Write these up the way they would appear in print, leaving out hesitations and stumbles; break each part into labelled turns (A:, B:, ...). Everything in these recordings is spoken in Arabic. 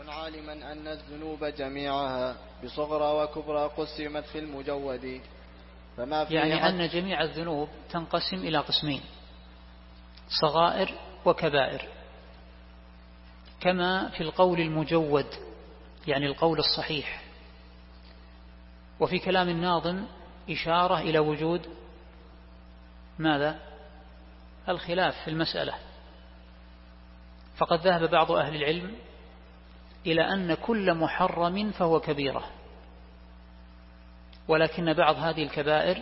A: عالما أن الذنوب جميعها بصغرى وكبرى قسمت في المجود، فما فيه
B: يعني أن جميع الذنوب تنقسم إلى قسمين: صغائر وكبائر، كما في القول المجود يعني القول الصحيح. وفي كلام الناظم إشارة إلى وجود ماذا؟ الخلاف في المسألة. فقد ذهب بعض أهل العلم إلى أن كل محرم فهو كبيرة، ولكن بعض هذه الكبائر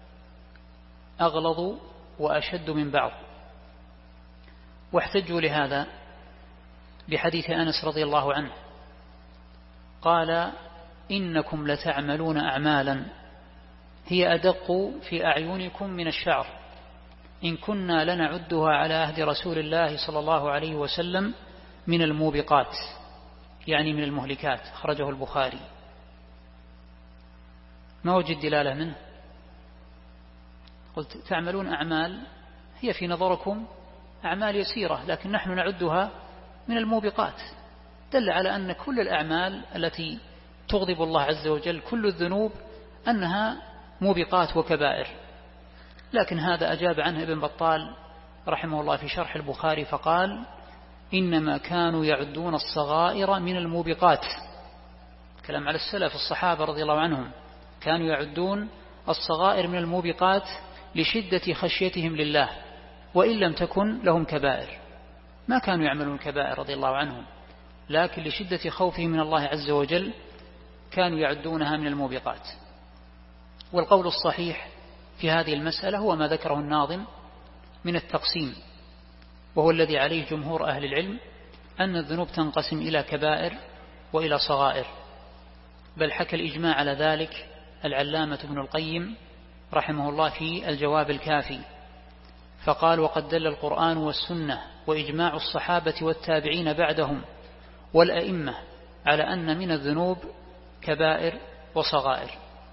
B: أغلظ وأشد من بعض. واحتجوا لهذا بحديث أنس رضي الله عنه قال: إنكم لتعملون أعمالا هي أدق في أعينكم من الشعر، إن كنا لنعدها على عهد رسول الله صلى الله عليه وسلم من الموبقات، يعني من المهلكات. خرجه البخاري. ما وجد دلالة منه؟ قلت تعملون أعمال هي في نظركم أعمال يسيرة، لكن نحن نعدها من الموبقات. دل على أن كل الأعمال التي تغضب الله عز وجل، كل الذنوب، أنها موبقات وكبائر. لكن هذا أجاب عنه ابن بطال رحمه الله في شرح البخاري فقال: إنما كانوا يعدون الصغائر من الموبقات. كلام على السلف الصحابة رضي الله عنهم، كانوا يعدون الصغائر من الموبقات لشدة خشيتهم لله، وإن لم تكن لهم كبائر. ما كانوا يعملون كبائر رضي الله عنهم، لكن لشدة خوفهم من الله عز وجل كانوا يعدونها من الموبقات. والقول الصحيح في هذه المسألة هو ما ذكره الناظم من التقسيم، وهو الذي عليه جمهور أهل العلم، أن الذنوب تنقسم إلى كبائر وإلى صغائر. بل حكى الإجماع على ذلك العلامة ابن القيم رحمه الله في الجواب الكافي، فقال: وقد دل القرآن والسنة وإجماع الصحابة والتابعين بعدهم والأئمة على أن من الذنوب كبائر وصغائر.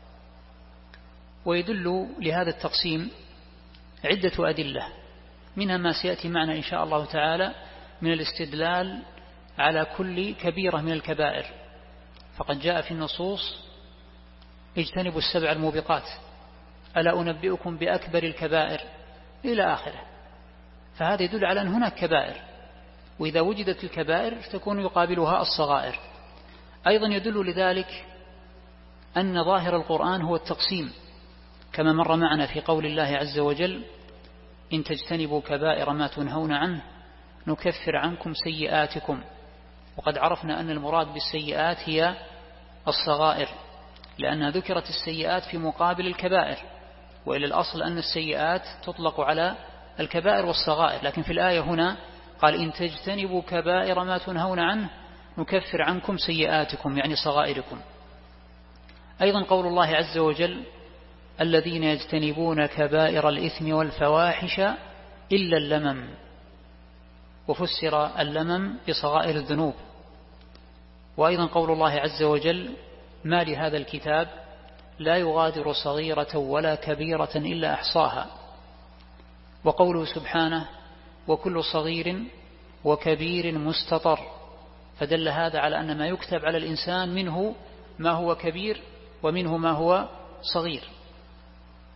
B: ويدل لهذا التقسيم عدة أدلة، منها ما سيأتي معنا إن شاء الله تعالى من الاستدلال على كل كبيرة من الكبائر. فقد جاء في النصوص: اجتنبوا السبع الموبقات، ألا أنبئكم بأكبر الكبائر، إلى آخره. فهذا يدل على أن هناك كبائر، وإذا وجدت الكبائر تكون يقابلها الصغائر. أيضا يدل لذلك أن ظاهر القرآن هو التقسيم، كما مر معنا في قول الله عز وجل: إن تجتنبوا كبائر ما تنهون عنه نكفر عنكم سيئاتكم. وقد عرفنا أن المراد بالسيئات هي الصغائر، لأنها ذكرت السيئات في مقابل الكبائر، وإلى الأصل أن السيئات تطلق على الكبائر والصغائر، لكن في الآية هنا قال: إن تجتنبوا كبائر ما تنهون عنه نكفر عنكم سيئاتكم، يعني صغائركم. أيضا قول الله عز وجل: الذين يجتنبون كبائر الإثم والفواحش إلا اللمم، وفسر اللمم بصغائر الذنوب. وأيضا قول الله عز وجل: ما لهذا الكتاب لا يغادر صغيرة ولا كبيرة إلا أحصاها. وقوله سبحانه: وكل صغير وكبير مستطر، فدل هذا على أن ما يكتب على الإنسان منه ما هو كبير ومنه ما هو صغير.